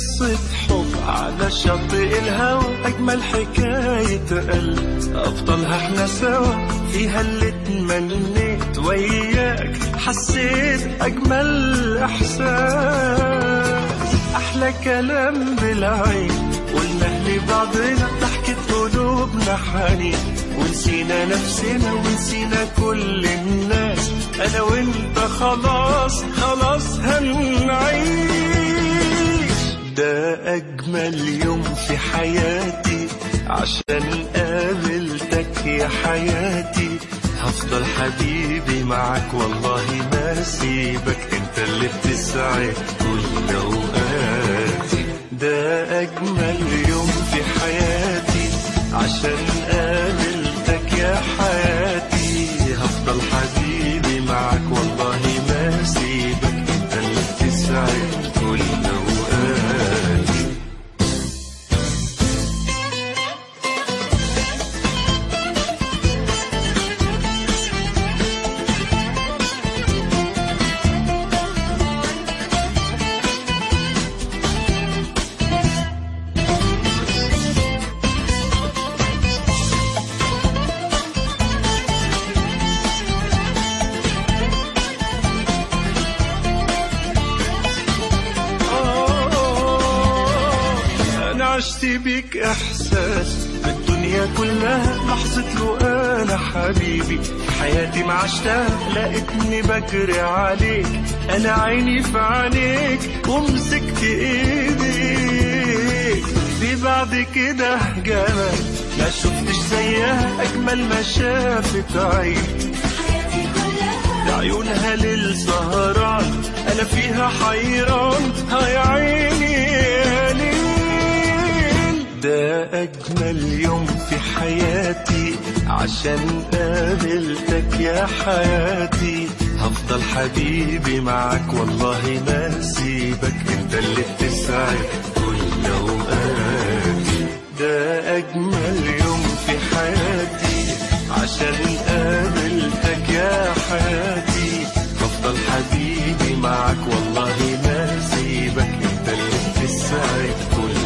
قصة حب على شاطئ الهوى، أجمل حكاية قلب أبطلها احنا سوا، فيها اللي اتمنيت وياك حسيت أجمل إحساس. أحلى كلام بالعين قلنا لبعضنا، ضحكة قلوبنا حنين، ونسينا نفسنا ونسينا كل الناس، أنا وإنت خلاص خلاص هنعيش. ده أجمل يوم في حياتي عشان قابلتك يا حياتي، هفضل حبيبي معك والله ما سيبك، انت اللي بتسعد كل اوقاتي. ده اجمل يوم في حياتي عشان قابلتك يا حياتي، هفضل حبيبي معك والله ما سيبك، انت اللي بتسعد كل اوقاتي. عشت بيك احساس بالدنيا كلها، لحظة له انا حبيبي في حياتي ما عشتها، لقيتني بجري عليك انا عيني في عينيك ومسكت ايديك. في بعد كده جمال ما شفتش زيها، اجمل ما شافت عين عيونها للسهران، انا فيها حيران يا عيني يا ليل. ده أجمل يوم في حياتي عشان قابلتك يا حياتي، هفضل حبيبي معك والله ما سيبك، انت اللي بتسعد كل اوقاتي. ده أجمل يوم في حياتي عشان قابلتك يا حياتي، هفضل حبيبي معك والله ما سيبك، انت اللي بتسعد كل